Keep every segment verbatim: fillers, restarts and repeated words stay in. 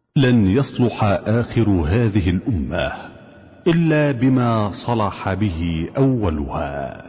لن يصلح آخر هذه الأمة إلا بما صلح به أولها.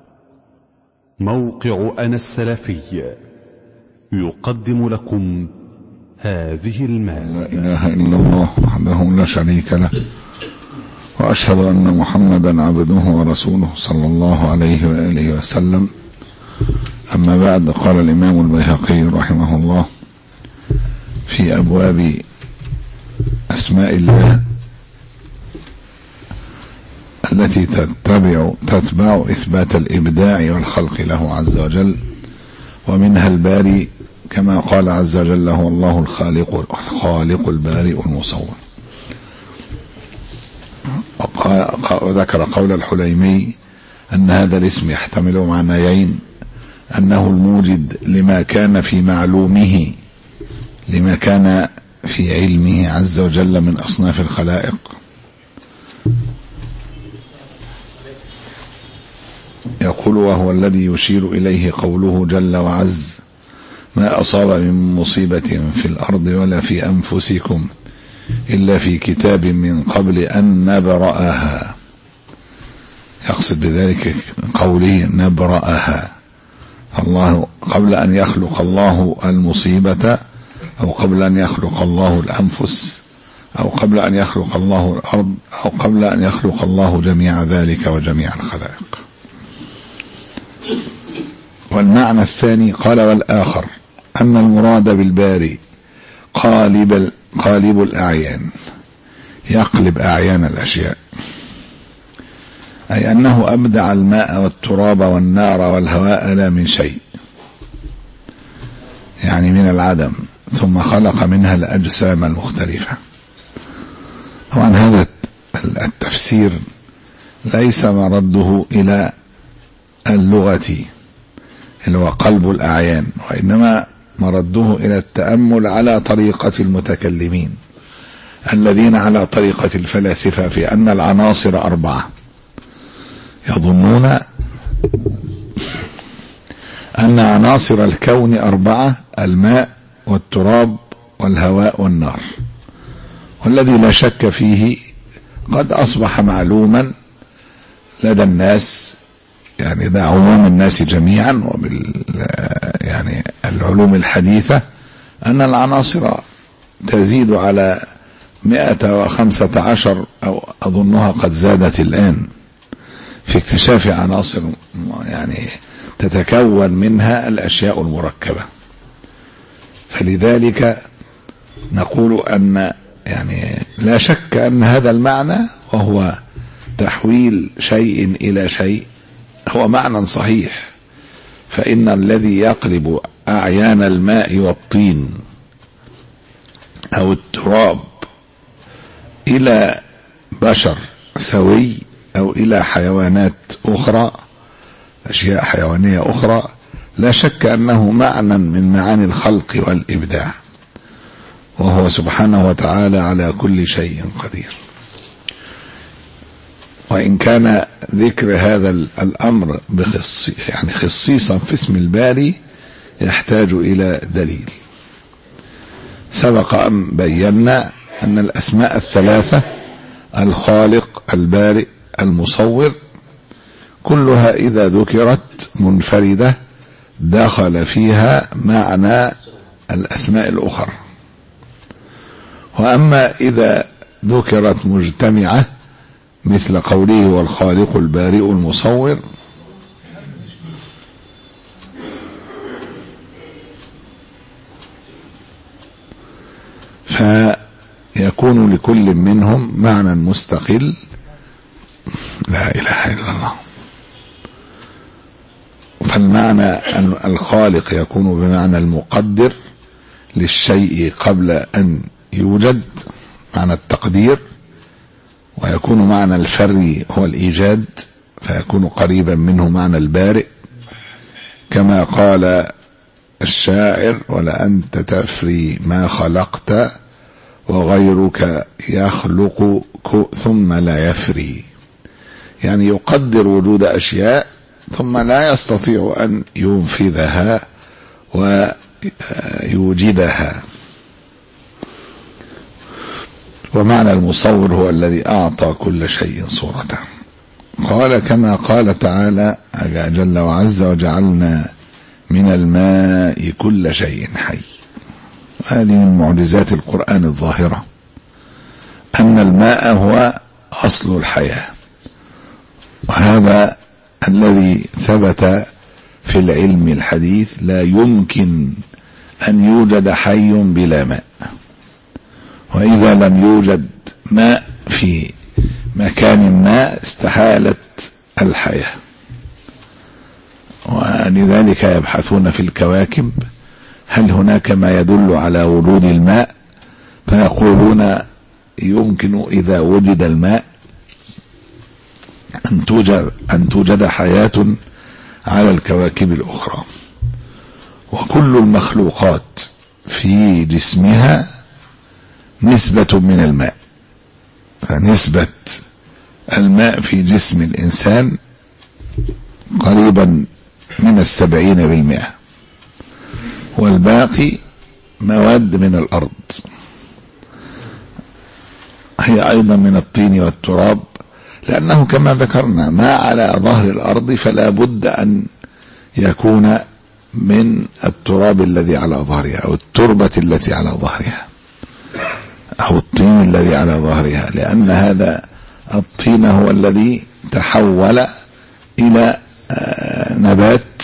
موقع أنا السلفي يقدم لكم هذه المادة. لا إله إلا الله وحده لا شريك له، وأشهد أن محمدا عبده ورسوله صلى الله عليه وآله وسلم. أما بعد، قال الإمام البيهقي رحمه الله في أبواب أسماء الله التي تتبع تتبع إثبات الإبداع والخلق له عز وجل، ومنها الباري كما قال عز وجل: هو الله الخالق الخالق البارئ المصور. وذكر قول الحليمي أن هذا الاسم يحتمل معنيين: أنه الموجد لما كان في معلومه، لما كان في علمه عز وجل من أصناف الخلائق، يقول: وهو الذي يشير إليه قوله جل وعز: ما أصاب من مصيبة في الأرض ولا في أنفسكم إلا في كتاب من قبل أن نبرأها. يقصد بذلك قوله نبرأها، الله قبل أن يخلق الله المصيبة، أو قبل أن يخلق الله الأنفس، أو قبل أن يخلق الله الأرض، أو قبل أن يخلق الله جميع ذلك وجميع الخلائق. والمعنى الثاني قال: والآخر أن المراد بالباري قالب قالب الأعيان، يقلب أعيان الأشياء، أي أنه أبدع الماء والتراب والنار والهواء لا من شيء، يعني من العدم، ثم خلق منها الأجسام المختلفة. طبعا هذا التفسير ليس مرده إلى اللغة اللي هو قلب الأعيان، وإنما مرده إلى التأمل على طريقة المتكلمين الذين على طريقة الفلاسفة في أن العناصر أربعة. يظنون أن عناصر الكون أربعة: الماء والتراب والهواء والنار. والذي لا شك فيه قد أصبح معلوما لدى الناس، يعني ذا عموم الناس جميعا وبال يعني العلوم الحديثة، أن العناصر تزيد على مئة وخمسة عشر، أو أظنها قد زادت الآن في اكتشاف عناصر يعني تتكون منها الأشياء المركبة. فلذلك نقول أن يعني لا شك أن هذا المعنى، وهو تحويل شيء إلى شيء، هو معنى صحيح. فإن الذي يقلب أعيان الماء والطين أو التراب إلى بشر سوي، أو إلى حيوانات أخرى، أشياء حيوانية أخرى، لا شك أنه معنى من معاني الخلق والإبداع، وهو سبحانه وتعالى على كل شيء قدير. وإن كان ذكر هذا الأمر بخص يعني خصيصا في اسم الباري يحتاج إلى دليل. سبق أن بينا أن الأسماء الثلاثة: الخالق البارئ المصور، كلها إذا ذكرت منفردة دخل فيها معنى الأسماء الأخرى، وأما إذا ذكرت مجتمعة مثل قوله والخالق البارئ المصور، فيكون لكل منهم معنى مستقل. لا إله إلا الله. فالمعنى الخالق يكون بمعنى المقدر للشيء قبل أن يوجد، معنى التقدير، ويكون معنى الفري هو الإيجاد، فيكون قريبا منه معنى البارئ، كما قال الشاعر: ولأنت تفري ما خلقت وغيرك يخلق ثم لا يفري، يعني يقدر وجود أشياء ثم لا يستطيع أن ينفذها ويوجدها. ومعنى المصور هو الذي أعطى كل شيء صورته. قال كما قال تعالى جل وعز: وجعلنا من الماء كل شيء حي. هذه من معجزات القرآن الظاهرة، أن الماء هو أصل الحياة، وهذا الذي ثبت في العلم الحديث. لا يمكن أن يوجد حي بلا ماء، وإذا لم يوجد ماء في مكان ما استحالت الحياة. ولذلك يبحثون في الكواكب هل هناك ما يدل على وجود الماء، فيقولون يمكن إذا وجد الماء أن توجد, أن توجد حياة على الكواكب الأخرى. وكل المخلوقات في جسمها نسبة من الماء، فنسبة الماء في جسم الإنسان قريبا من السبعين بالمئة، والباقي مواد من الأرض، هي أيضا من الطين والتراب، لأنه كما ذكرنا ما على ظهر الأرض فلا بد أن يكون من التراب الذي على ظهرها، أو التربة التي على ظهرها، أو الطين الذي على ظهرها، لأن هذا الطين هو الذي تحول إلى نبات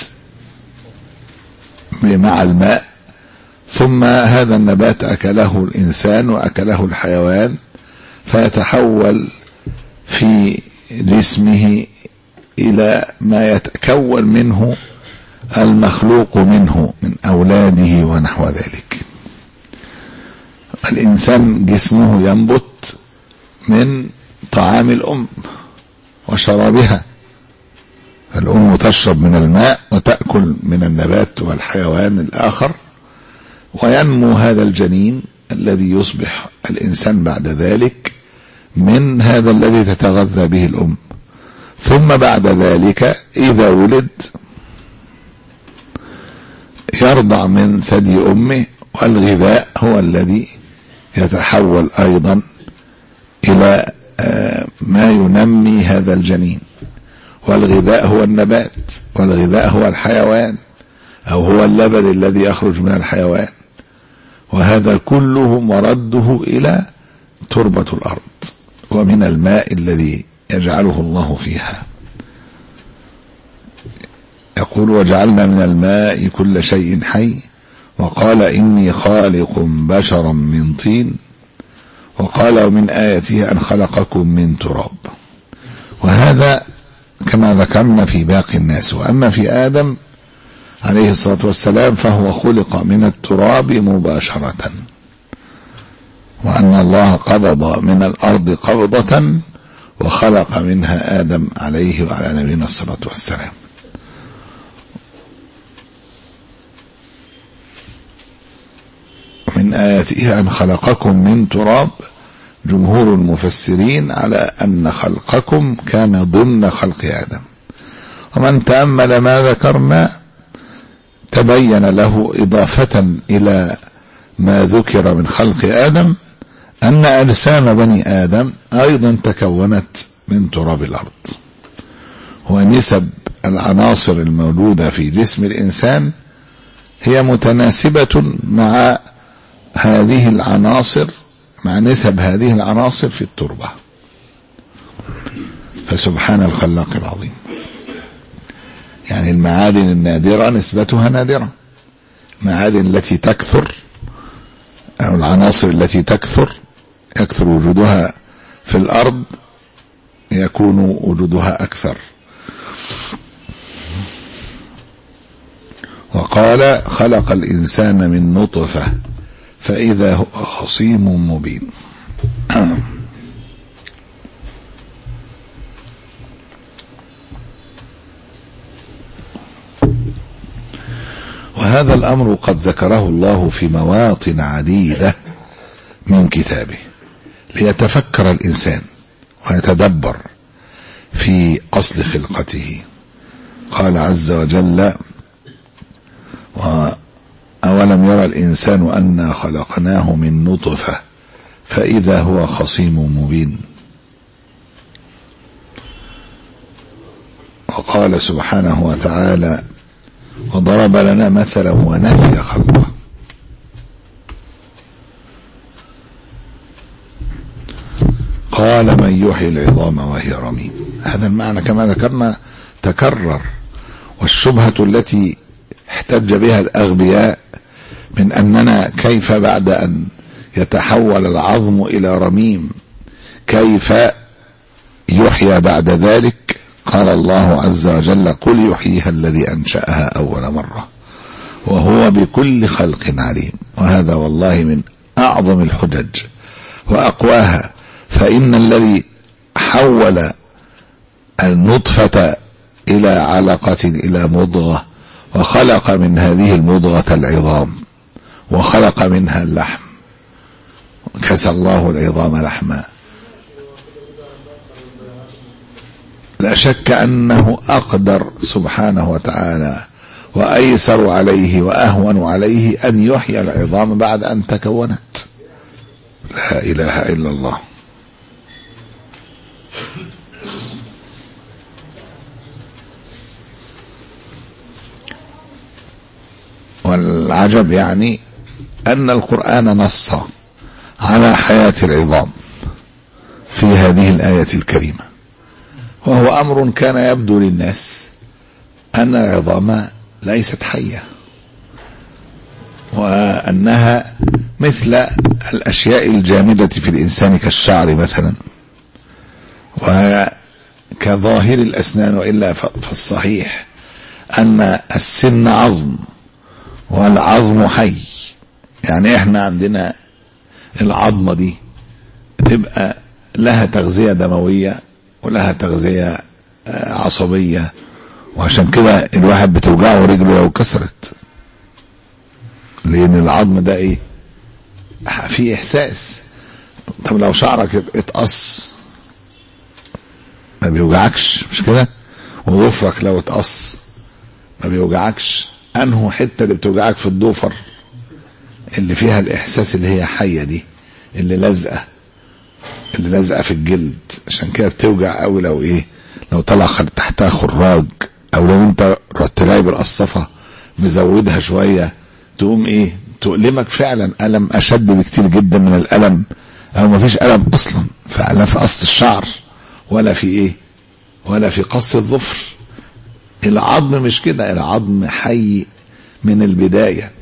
مع الماء، ثم هذا النبات أكله الإنسان وأكله الحيوان، فيتحول في جسمه إلى ما يتكون منه المخلوق منه من أولاده ونحو ذلك. الإنسان جسمه ينبت من طعام الأم وشرابها، الأم تشرب من الماء وتأكل من النبات والحيوان الآخر، وينمو هذا الجنين الذي يصبح الإنسان بعد ذلك من هذا الذي تتغذى به الأم. ثم بعد ذلك إذا ولد يرضع من ثدي أمه، والغذاء هو الذي يتحول أيضا إلى ما ينمي هذا الجنين، والغذاء هو النبات، والغذاء هو الحيوان، أو هو اللبن الذي يخرج من الحيوان، وهذا كله مرده إلى تربة الأرض ومن الماء الذي يجعله الله فيها. يقول: وجعلنا من الماء كل شيء حي. وقال: إني خالق بشرا من طين. وقال: ومن آياته أن خلقكم من تراب. وهذا كما ذكرنا في باقي الناس. وأما في آدم عليه الصلاة والسلام فهو خلق من التراب مباشرة، وأن الله قبض من الأرض قبضة وخلق منها آدم عليه وعلى نبينا الصلاة والسلام. من آياته أن خلقكم من تراب. جمهور المفسرين على أن خلقكم كان ضمن خلق آدم، ومن تأمل ما ذكرنا تبين له إضافة إلى ما ذكر من خلق آدم أن أجسام بني آدم أيضا تكونت من تراب الأرض، ونسب العناصر الموجودة في جسم الإنسان هي متناسبة مع هذه العناصر، مع نسب هذه العناصر في التربة. فسبحان الخلاق العظيم. يعني المعادن النادرة نسبتها نادرة، المعادن التي تكثر أو العناصر التي تكثر يكثر وجودها في الأرض يكون وجودها أكثر. وقال: خلق الإنسان من نطفة فإذا هو خصيم مبين. وهذا الأمر قد ذكره الله في مواطن عديدة من كتابه ليتفكر الإنسان ويتدبر في أصل خلقته. قال عز وجل: أولم يرى الإنسان أنا خلقناه من نطفة فإذا هو خصيم مبين. وقال سبحانه وتعالى: وضرب لنا مثلا ونسي خلقه. قال: من يحيي العظام وهي رميم. هذا المعنى كما ذكرنا تكرر، والشبهة التي احتج بها الأغبياء من أننا كيف بعد أن يتحول العظم إلى رميم كيف يحيى بعد ذلك؟ قال الله عز وجل: قل يحييها الذي أنشأها أول مرة وهو بكل خلق عليم. وهذا والله من أعظم الحجج وأقواها، فإن الذي حول النطفة إلى علقة إلى مضغة وخلق من هذه المضغة العظام وخلق منها اللحم، كسى الله العظام لحما، لا شك أنه أقدر سبحانه وتعالى وأيسر عليه وأهون عليه أن يحيي العظام بعد أن تكونت. لا إله إلا الله. والعجب يعني أن القرآن نص على حياة العظام في هذه الآية الكريمة، وهو أمر كان يبدو للناس أن العظام ليست حية، وأنها مثل الأشياء الجامدة في الإنسان كالشعر مثلا وكظاهر الأسنان، وإلا فالصحيح أن السن عظم والعظم حي. يعني احنا عندنا العظمة دي تبقى لها تغذية دموية ولها تغذية عصبية، وعشان كده الواحد بتوجعه رجله لو كسرت، لأن العظم ده ايه فيه إحساس. طب لو شعرك اتقص ما بيوجعكش، مش كده؟ وضفرك لو اتقص ما بيوجعكش. أنه حتة اللي بتوجعك في الضفر اللي فيها الإحساس اللي هي حية دي، اللي لازقة اللي لازقة في الجلد، عشان كده بتوجع قوي لو ايه لو طلع تحتها خراج، او لو انت رحت جايب القصافة مزودها شوية تقوم ايه تؤلمك فعلا ألم أشد بكتير جدا من الألم، او مفيش ألم أصلا فلا في قص الشعر ولا في ايه ولا في قص الظفر. العظم مش كده، العظم حي من البداية،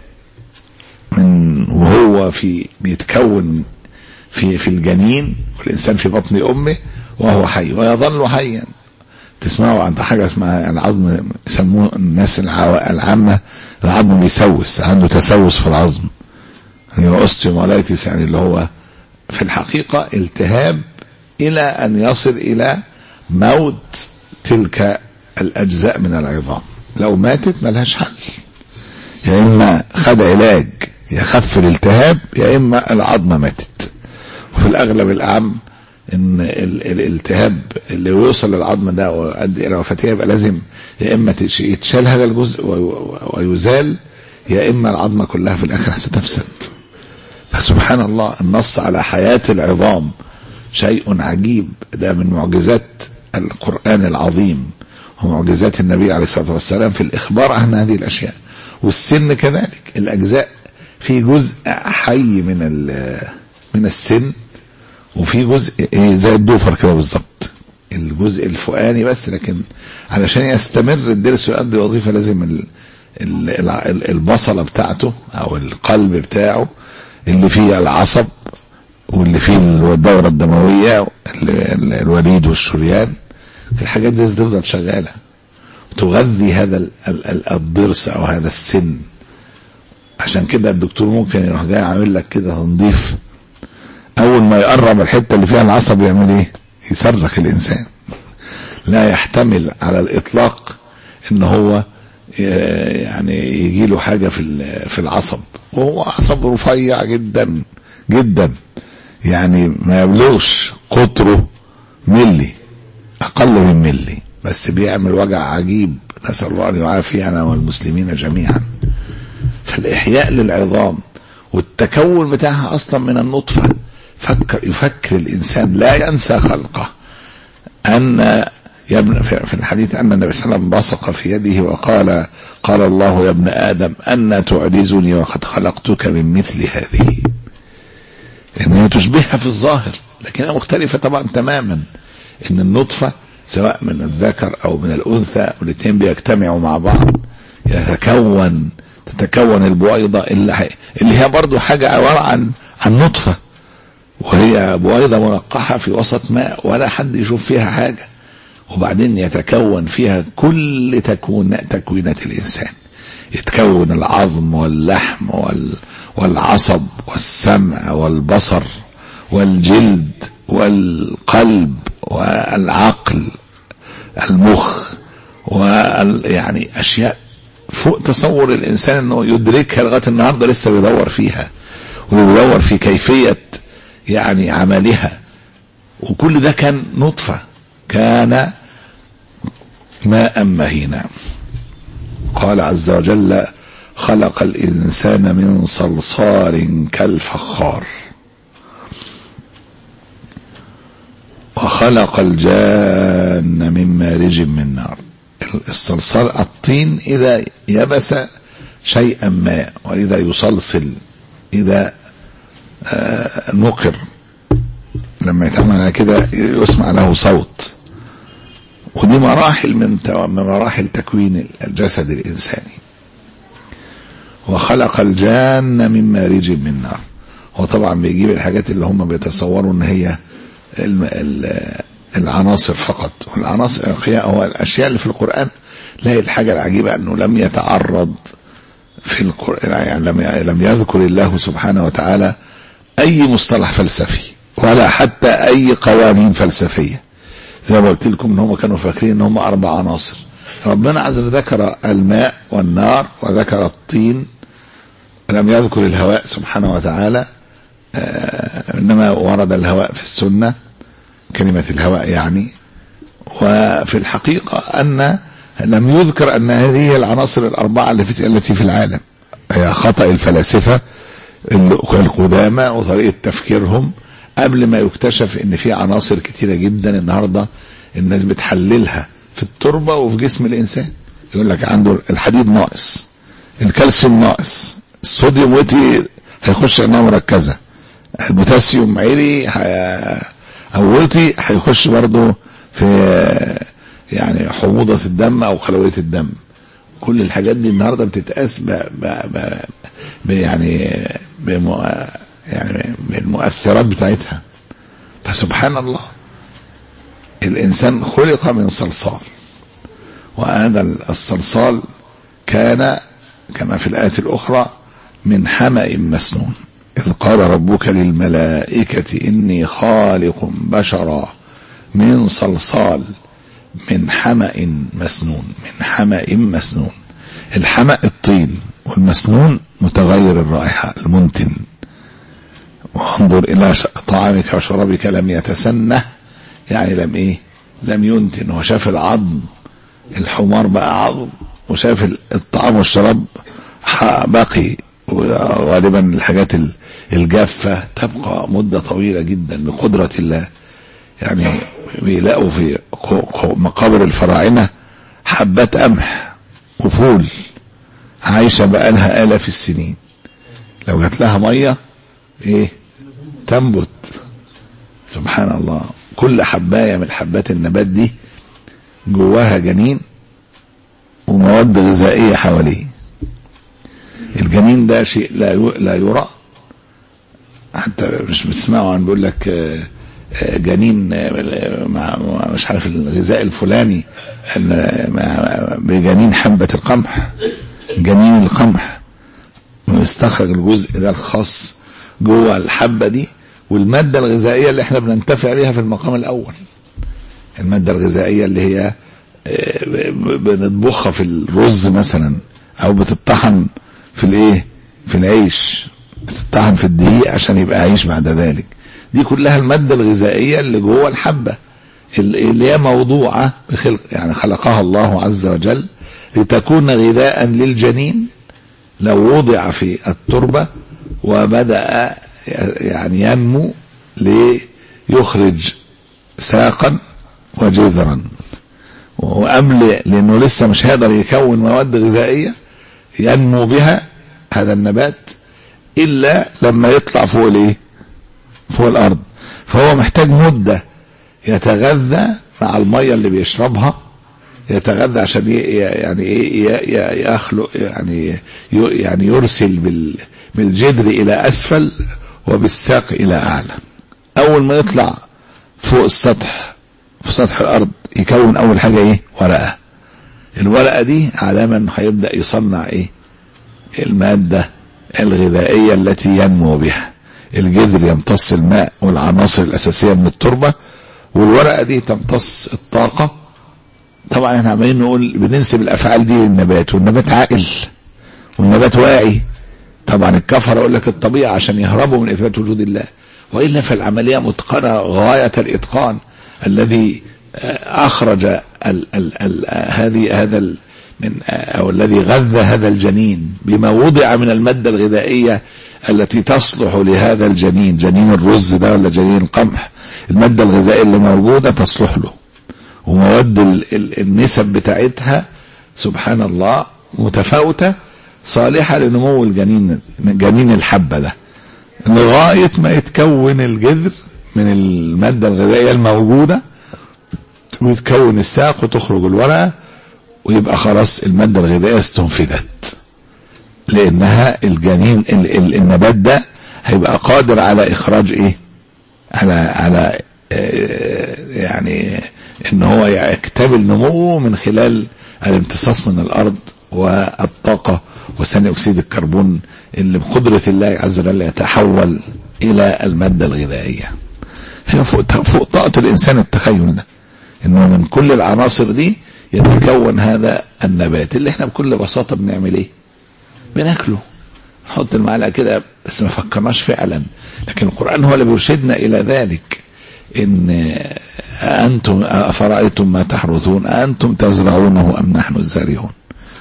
من وهو في بيتكون في في الجنين والإنسان في بطن أمه وهو حي ويظل حيا. تسمعوا عن حاجة اسمها العظم، يسموه الناس العامة العظم بيسوس، عنده تسوس في العظم، يعني اوستيومالايتس، يعني اللي هو في الحقيقة التهاب إلى أن يصل إلى موت تلك الأجزاء من العظام. لو ماتت ملهاش حل، يا إما خد علاج يخف الالتهاب يا إما العظمة ماتت. وفي الأغلب الأعم إن الالتهاب اللي يوصل للعظمة ده ويؤدي إلى وفاتها يبقى لازم يا إما يتشال هذا الجزء ويزال، يا إما العظمة كلها في الآخر ستفسد. فسبحان الله، النص على حياة العظام شيء عجيب، ده من معجزات القرآن العظيم ومعجزات النبي عليه الصلاة والسلام في الإخبار عن هذه الأشياء. والسن كذلك، الأجزاء في جزء حي من من السن، وفي جزء زي الضفر كده بالظبط، الجزء الفوقاني بس، لكن علشان يستمر الضرس ويؤدي وظيفة لازم البصلة بتاعته أو القلب بتاعه اللي فيه العصب واللي فيه الدورة الدموية الوريد والشريان، الحاجات دي تفضل شغالة تغذي هذا الضرس أو هذا السن. عشان كده الدكتور ممكن يروح جاي عامل لك كده تنظيف، أول ما يقرب الحتة اللي فيها العصب يعمل إيه؟ يصرخ الإنسان. لا يحتمل على الإطلاق إن هو يعني يجي له حاجة في في العصب، وهو عصب رفيع جدا جدا، يعني ما يبلغش قطره ملي، أقل من ملي، بس بيعمل وجع عجيب. نسأل الله أن يعافينا والمسلمين جميعا. فالإحياء للعظام والتكون بتاعها أصلا من النطفة، فكر يفكر الإنسان لا ينسى خلقه. أن يبن في الحديث أن النبي صلى الله عليه وسلم بصق في يده وقال قال الله يا ابن آدم أن تعجزني وقد خلقتك من مثل هذه. إنها تشبهها في الظاهر لكنها مختلفة طبعا تماما. إن النطفة سواء من الذكر أو من الأنثى والاثنين بيجتمعوا مع بعض يتكون تتكون البويضة اللي, اللي هي برضو حاجة عبارة عن عن نطفة، وهي بويضة منقحة في وسط ماء ولا حد يشوف فيها حاجة، وبعدين يتكون فيها كل تكون تكوينات الإنسان. يتكون العظم واللحم والعصب والسمع والبصر والجلد والقلب والعقل المخ، ويعني أشياء فوق تصور الإنسان أنه يدركها لغاية النهاردة لسه بيدور فيها ويدور في كيفية يعني عملها. وكل ده كان نطفة، كان ماء مهينا. قال عز وجل خلق الإنسان من صلصال كالفخار وخلق الجان من مارج من نار. الصلصال الطين إذا يبس شيئا ما، وإذا يصلصل إذا آه نقر لما يتعمل كده يسمع له صوت. ودي مراحل من مراحل تكوين الجسد الإنساني. وخلق الجان من مارج من نار. هو طبعا بيجيب الحاجات اللي هم بيتصوروا ان هي العناصر فقط، والعناصر هو الاشياء اللي في القرآن. لا، الحاجة العجيبة انه لم يتعرض في القرآن، يعني لم لم يذكر الله سبحانه وتعالى اي مصطلح فلسفي ولا حتى اي قوانين فلسفية. زي ما قلت لكم ان هم كانوا فاكرين ان هم اربع عناصر. ربنا عز وجل ذكر الماء والنار وذكر الطين، لم يذكر الهواء سبحانه وتعالى. آه انما ورد الهواء في السنة، كلمة الهواء يعني. وفي الحقيقة ان لم يذكر ان هذه العناصر الاربعة التي في العالم. هي خطأ الفلاسفة القدامى وطريقة تفكيرهم قبل ما يكتشف ان في عناصر كتيرة جدا النهاردة الناس بتحللها في التربة وفي جسم الانسان. يقول لك عنده الحديد ناقص، الكالسيوم ناقص، الصوديوم وطي هيخش عناية مركزة، البوتاسيوم عالي او وطي هيخش برضه في يعني حموضة الدم او خلوية الدم. كل الحاجات دي النهاردة بتتقاس ب ب ب يعني بمو يعني بالمؤثرات بتاعتها. فسبحان الله، الإنسان خلق من صلصال، وهذا الصلصال كان كما في الآية الأخرى من حمأ مسنون. إذ قال ربك للملائكة إني خالق بشرا من صلصال من حمأ مسنون. من حمأ مسنون. الحمأ الطين، والمسنون متغير الرائحة المنتن. وانظر إلى طعامك وشرابك لم يتسنه، يعني لم إيه لم ينتن. وشاف العظم، الحمار بقى عظم، وشاف الطعام والشراب باقي. وغالبا الحاجات الجافة تبقى مدة طويلة جدا بقدرة الله. يعني بيلاقوا في مقابر الفراعنة حبات قمح وفول عايشة بقى لها آلاف السنين، لو جات لها مية ايه تنبت. سبحان الله. كل حباية من حبات النبات دي جواها جنين ومواد غذائية حواليه. الجنين ده شيء لا لا يرى، حتى مش بتسمعوا عن بيقول لك جنين مع مش عارف الغذاء الفلاني بجنين حبة القمح، جنين القمح ويستخرج الجزء ده الخاص جوه الحبة دي، والمادة الغذائية اللي احنا بننتفع بيها في المقام الأول. المادة الغذائية اللي هي بنطبخها في الرز مثلا، أو بتطحن في الايه في العيش، بتطحن في الدقيق عشان يبقى عيش بعد ذلك. دي كلها المادة الغذائية اللي جوه الحبة اللي هي موضوعة بخلق، يعني خلقها الله عز وجل لتكون غذاء للجنين لو وضع في التربة وبدأ يعني ينمو ليخرج ساقا وجذرا، وقبل لأنه لسه مش هيقدر يكون مواد غذائية ينمو بها هذا النبات إلا لما يطلع فوق الايه فوق الأرض. فهو محتاج مدة يتغذى مع المية اللي بيشربها، يتغذى عشان يعني ايه يخلق يعني يعني يرسل بالجذر إلى أسفل وبالساق إلى أعلى. أول ما يطلع فوق السطح في سطح الأرض يكون أول حاجة ايه ورقة. الورقة دي علامة انه هيبدأ يصنع ايه المادة الغذائية التي ينمو بها. الجذر يمتص الماء والعناصر الأساسية من التربة، والورقة دي تمتص الطاقة. طبعا احنا عمالين نقول بننسب الأفعال دي للنبات، والنبات عاقل والنبات واعي. طبعا الكفر اقول لك الطبيعة عشان يهربوا من إثبات وجود الله، وإلا فالعملية متقنة غاية الإتقان الذي أخرج ال ال ال هذه هذا ال من أو الذي غذى هذا الجنين بما وضع من المادة الغذائية التي تصلح لهذا الجنين، جنين الرز ده ولا جنين القمح، المادة الغذائية اللي موجودة تصلح له، ومواد النسب بتاعتها سبحان الله متفاوتة صالحة لنمو الجنين جنين الحبة ده، لغاية ما يتكون الجذر من المادة الغذائية الموجودة ويتكون الساق وتخرج الورقة، ويبقى خلاص المادة الغذائية استنفذت، لأنها الجنين النبات ده هيبقى قادر على إخراج إيه على على يعني إن هو يكتمل نموه من خلال الامتصاص من الأرض والطاقة وثاني أكسيد الكربون اللي بقدرة الله عز وجل يتحول إلى المادة الغذائية. هي فوق فوق طاقة الإنسان التخيل ده، إنه من كل العناصر دي يتكون هذا النبات اللي احنا بكل بساطة بنعمل ايه بناكله، نحط المعلقة كده بس ما فكرناش فعلا. لكن القرآن هو اللي بيرشدنا إلى ذلك. إن أنتم أفرأيتم ما تحرثون أنتم تزرعونه أم نحن الزارعون.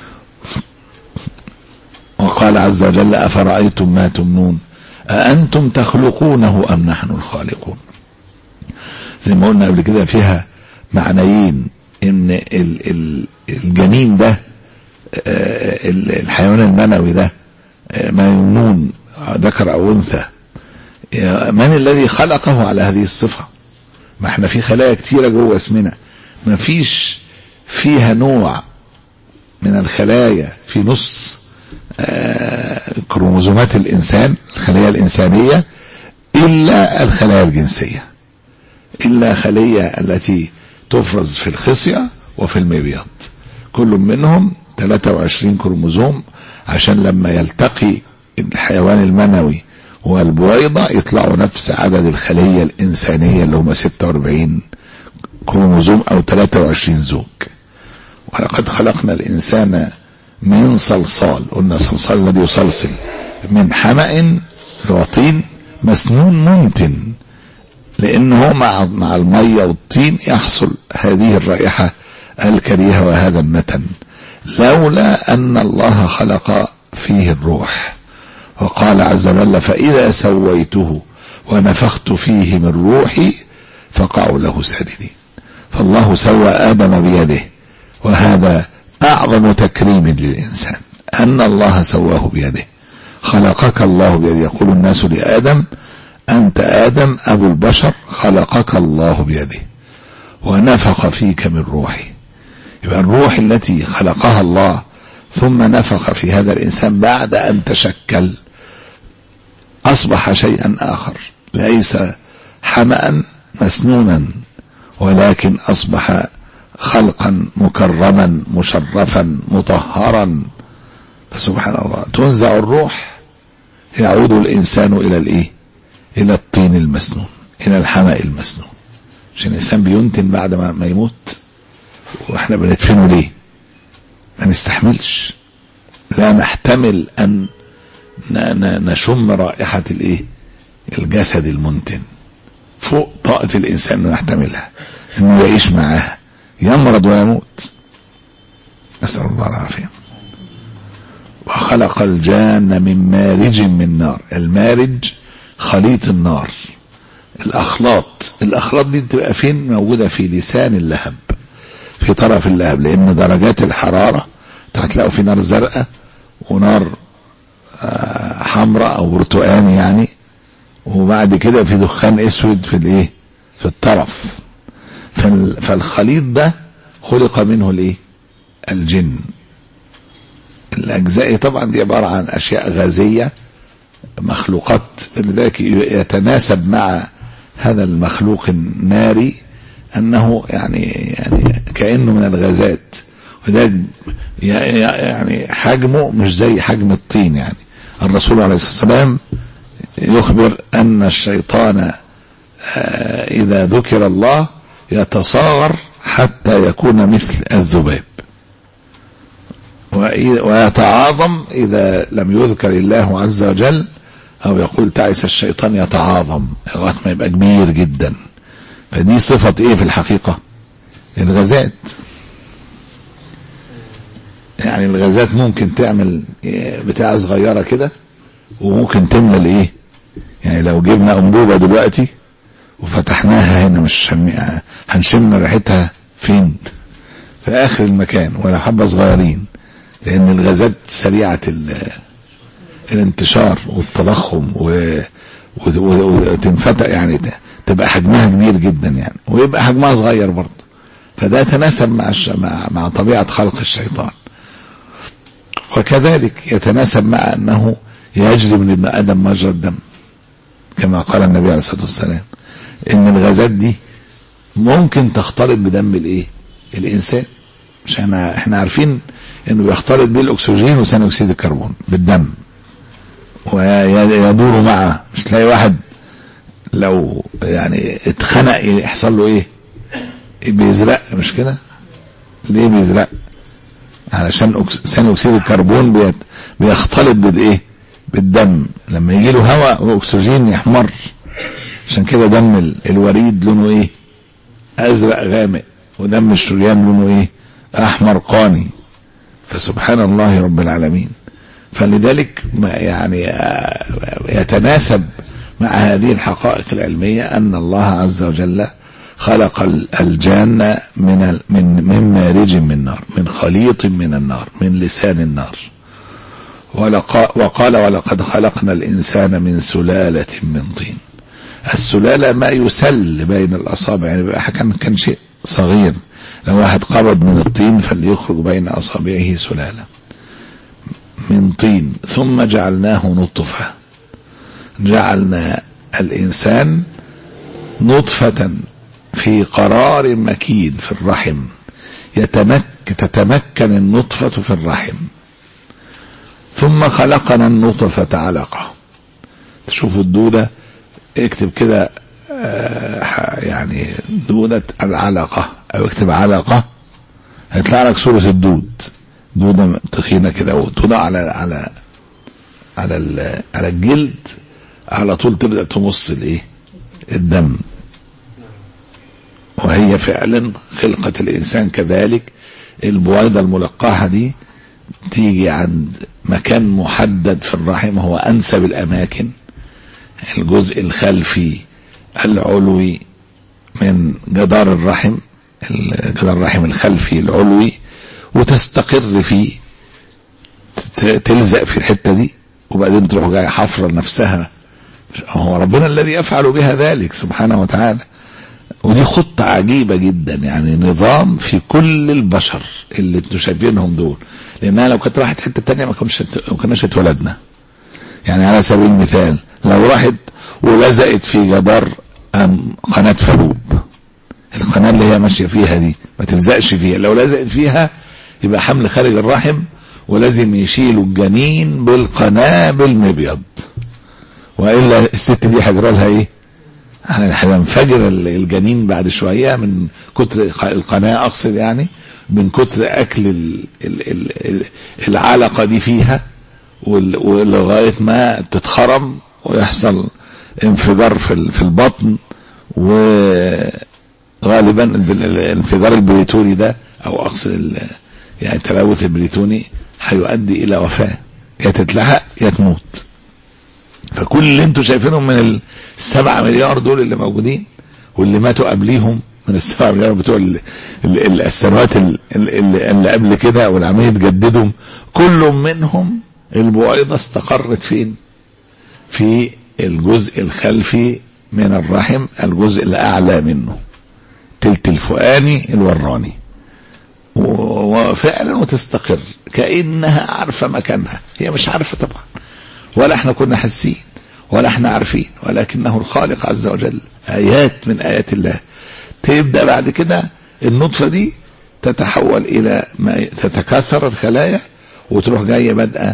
وقال عز وجل أفرأيتم ما تمنون أأنتم تخلقونه أم نحن الخالقون. زي ما قلنا قبل كده فيها معنيين، ان الجنين ده الحيوان المنوي ده مجنون ذكر او انثى، من الذي خلقه على هذه الصفة؟ ما احنا في خلايا كتيرة جوه اسمنا، ما فيش فيها نوع من الخلايا في نص كروموزومات الانسان الخلايا الانسانية الا الخلايا الجنسية، الا خلية التي تفرز في الخصية وفي المبيض، كل منهم ثلاثة وعشرين كروموزوم عشان لما يلتقي الحيوان المنوي والبويضة يطلعوا نفس عدد الخلية الإنسانية اللي هم ستة وأربعين كروموزوم أو ثلاثة وعشرين زوج. ولقد خلقنا الإنسان من صلصال، قلنا صلصال الذي يصلصل من حمأ وطين مسنون منتن، لأنه مع مع المية والطين يحصل هذه الرائحة الكريهة وهذا النتن، لولا أن الله خلق فيه الروح. وقال عز وجل فإذا سويته ونفخت فيه من روحي فقعوا له ساجدين. فالله سوى آدم بيده، وهذا أعظم تكريم للإنسان أن الله سواه بيده. خلقك الله بيده، يقول الناس لآدم أنت آدم أبو البشر، خلقك الله بيده ونفخ فيك من روحي. يبقى الروح التي خلقها الله ثم نفخ في هذا الإنسان بعد أن تشكل أصبح شيئا آخر، ليس حمأ مسنونا ولكن أصبح خلقا مكرما مشرفا مطهرا. فسبحان الله تنزع الروح يعود الإنسان إلى الإيه إلى الطين المسنون، إلى الحمأ المسنون. عشان الإنسان بينتن بعد ما يموت، وإحنا بندفنه ليه؟ ما نستحملش، لا نحتمل أن نشم رائحة الإيه الجسد المنتن فوق طاقة الإنسان أنه يحتملها، أنه يعيش معها، يمرض ويموت، نسأل الله العافية. وخلق الجان من مارج من نار، المارج خليط النار الأخلاط. الأخلاط دي بتبقى فين؟ موجودة في لسان اللهب، في طرف اللهب، لأن درجات الحرارة هتلاقوا في نار زرقاء ونار حمراء أو برتقاني يعني، وبعد كده في دخان اسود في الايه في الطرف. فالخليط ده خلق منه الايه الجن. الاجزاء طبعا دي عباره عن اشياء غازيه مخلوقات، لذلك يتناسب مع هذا المخلوق الناري انه يعني يعني كانه من الغازات، وده يعني حجمه مش زي حجم الطين. يعني الرسول عليه الصلاه والسلام يخبر أن الشيطان إذا ذكر الله يتصاغر حتى يكون مثل الذباب، ويتعاظم إذا لم يذكر الله عز وجل، أو يقول تعس الشيطان يتعاظم لغاية ما يبقى كبير جدا. فدي صفة إيه في الحقيقة؟ الغازات. يعني الغازات ممكن تعمل بتاعة صغيرة كده، وممكن تملى الايه. يعني لو جبنا انبوبه دلوقتي وفتحناها هنا، مش شم... هنشم ريحتها فين؟ في اخر المكان، ولا حبه صغيرين، لان الغازات سريعه ال... الانتشار والتضخم و... وتنفتح، يعني تبقى حجمها كبير جدا يعني، ويبقى حجمها صغير برضه. فده يتناسب مع الش... مع... مع طبيعه خلق الشيطان. وكذلك يتناسب مع انه يجري من ابن ادم مجرى الدم، كما قال النبي عليه الصلاه والسلام ان الغازات دي ممكن تختلط بدم الايه الانسان. مش احنا احنا عارفين انه بيختلط بيه الاكسجين وثاني اكسيد الكربون بالدم ويدور معه. مش تلاقي واحد لو يعني اتخنق يحصل له ايه؟ بيزرق، مش كده؟ ليه بيزرق؟ علشان ثاني اكسيد الكربون بيت بيختلط بالايه بالدم، لما يجي له هواء واكسجين يحمر. عشان كده دم الوريد لونه ايه ازرق غامق، ودم الشريان لونه ايه احمر قاني. فسبحان الله رب العالمين. فلذلك يعني يتناسب مع هذه الحقائق العلمية ان الله عز وجل خلق الجان من من من مارج من نار، من خليط من النار، من لسان النار. وقال ولقد خلقنا الإنسان من سلالة من طين. السلالة ما يسل بين الأصابع، يعني بقى كان كان شيء صغير، لو واحد قبض من الطين فليخرج بين أصابعه سلالة من طين. ثم جعلناه نطفة، جعلنا الإنسان نطفة في قرار مكين في الرحم، يتمك تتمكن النطفة في الرحم. ثم خلقنا النطفة علقة. تشوفوا الدودة، اكتب كده يعني دودة العلقة، او اكتب علقة، هيطلع لك صورة الدود، دودة تخينة كده، وتوضع على على على على الجلد، على طول تبدأ تمص الايه الدم. وهي فعلا خلقة الإنسان كذلك. البويضة الملقحة دي تيجي عند مكان محدد في الرحم، هو أنسب الأماكن، الجزء الخلفي العلوي من جدار الرحم، جدار الرحم الخلفي العلوي، وتستقر فيه، تلزق في الحتة دي، وبعدين تروح جاي حفرة لنفسها. هو ربنا الذي يفعل بها ذلك سبحانه وتعالى. ودي خطة عجيبة جدا، يعني نظام في كل البشر اللي انتوا شايفينهم دول، لانها لو كانت راحت حتة تانية ما كناش اتولدنا. يعني على سبيل المثال لو راحت ولزقت في جدار قناة فالوب، القناة اللي هي ماشية فيها دي ما تلزقش فيها، لو لزقت فيها يبقى حمل خارج الرحم، ولازم يشيلوا الجنين بالقناة بالمبيض، وإلا الست دي هيجرى لها ايه؟ هينفجر الجنين بعد شوية من كتر القناة، اقصد يعني من كتر اكل ال ال ال العلقة دي فيها، ولغاية ما تتخرم ويحصل انفجار في في البطن. وغالبا الانفجار البريتوني ده، او اقصد يعني التلوث البريتوني، هيؤدي الى وفاة، يا تتلحق يا تموت. فكل اللي انتوا شايفينهم من السبعة مليار دول اللي موجودين واللي ماتوا قبليهم من السبعة مليار بتوع السنوات اللي, اللي قبل كده والعملية تجددهم، كل منهم البويضة استقرت فين؟ في الجزء الخلفي من الرحم، الجزء الأعلى منه، تلت الفؤاني الوراني، وفعلا وتستقر كأنها عارفة مكانها. هي مش عارفة طبعا، ولا احنا كنا حاسين ولا احنا عارفين، ولكنه الخالق عز وجل. آيات من آيات الله. تبدأ بعد كده النطفة دي تتحول إلى ما تتكاثر الخلايا، وتروح جاية بدأ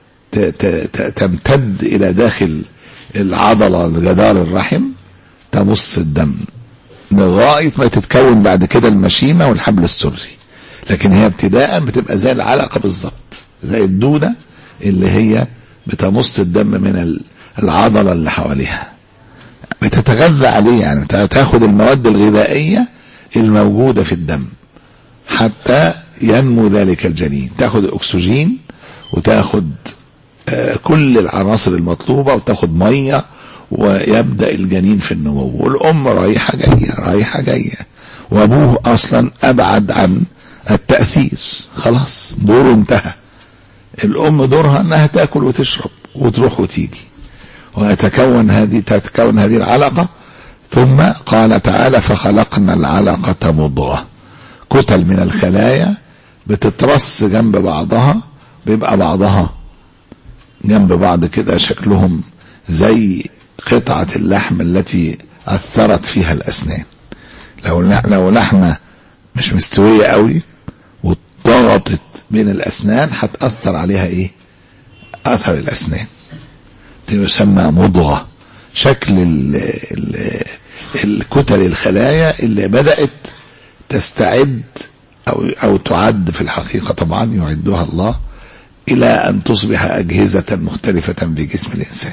تمتد إلى داخل العضلة الجدار الرحم، تمص الدم لغاية ما تتكون بعد كده المشيمة والحبل السري. لكن هي ابتداء بتبقى زي العلقة بالظبط، زي الدودة اللي هي بتمص الدم من العضلة اللي حواليها، بتتغذى عليه، يعني تاخد المواد الغذائية الموجودة في الدم حتى ينمو ذلك الجنين، تاخد الأكسجين وتاخد آه كل العناصر المطلوبة، وتاخد مية، ويبدأ الجنين في النمو. والأم رايحة جاية رايحة جاية، وأبوه أصلا أبعد عن التأثير، خلاص دوره انتهى. الأم دورها أنها تأكل وتشرب وتروح وتيجي، وتتكون هذه تتكون هذه العلقة. ثم قال تعالى: فخلقنا العلقة مضغة، كتل من الخلايا بتترص جنب بعضها، بيبقى بعضها جنب بعض كده، شكلهم زي قطعة اللحم التي أثرت فيها الأسنان. لو لو لحمة مش مستوية قوي وضغطت بين الأسنان هتأثر عليها إيه؟ أثر الأسنان، تسمى مضغة. شكل ال ال الكتل الخلايا اللي بدأت تستعد أو, أو تعد في الحقيقة، طبعا يعدها الله إلى أن تصبح أجهزة مختلفة في جسم الإنسان.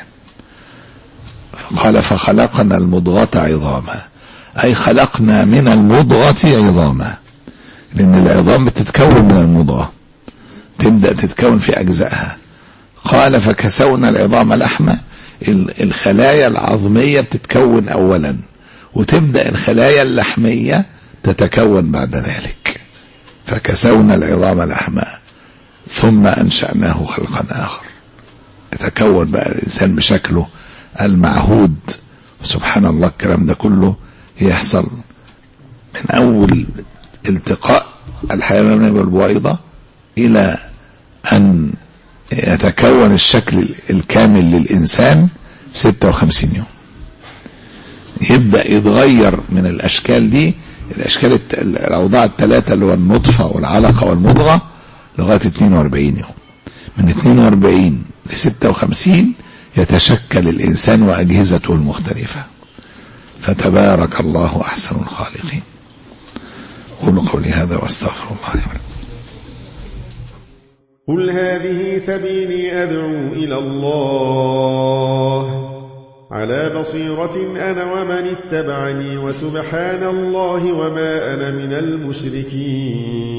قال: فخلقنا المضغة عظاما، أي خلقنا من المضغة عظاما، لأن العظام بتتكون من المضغة، تبدأ تتكون في أجزائها. قال: فكسونا العظام لحمة، الخلايا العظمية بتتكون أولا، وتبدأ الخلايا اللحمية تتكون بعد ذلك. فكسونا العظام لحمة ثم أنشأناه خلقا آخر، يتكون بقى الإنسان بشكله المعهود. سبحان الله، الكلام ده كله يحصل من أول التقاء الحيوان بالبويضة إلى أن يتكون الشكل الكامل للإنسان في ستة وخمسين يوم. يبدأ يتغير من الأشكال دي، الأشكال الأوضاع الثلاثة اللي هو النطفة والعلقة والمضغة، لغاية اثنين وأربعين يوم. من اثنين وأربعين ل ستة وخمسين يتشكل الإنسان وأجهزته المختلفة. فتبارك الله أحسن الخالقين. قولوا قولي هذا واستغفر الله لي ولكم. قل هذه سبيلي أدعو إلى الله على بصيرة أنا ومن اتبعني، وسبحان الله وما أنا من المشركين.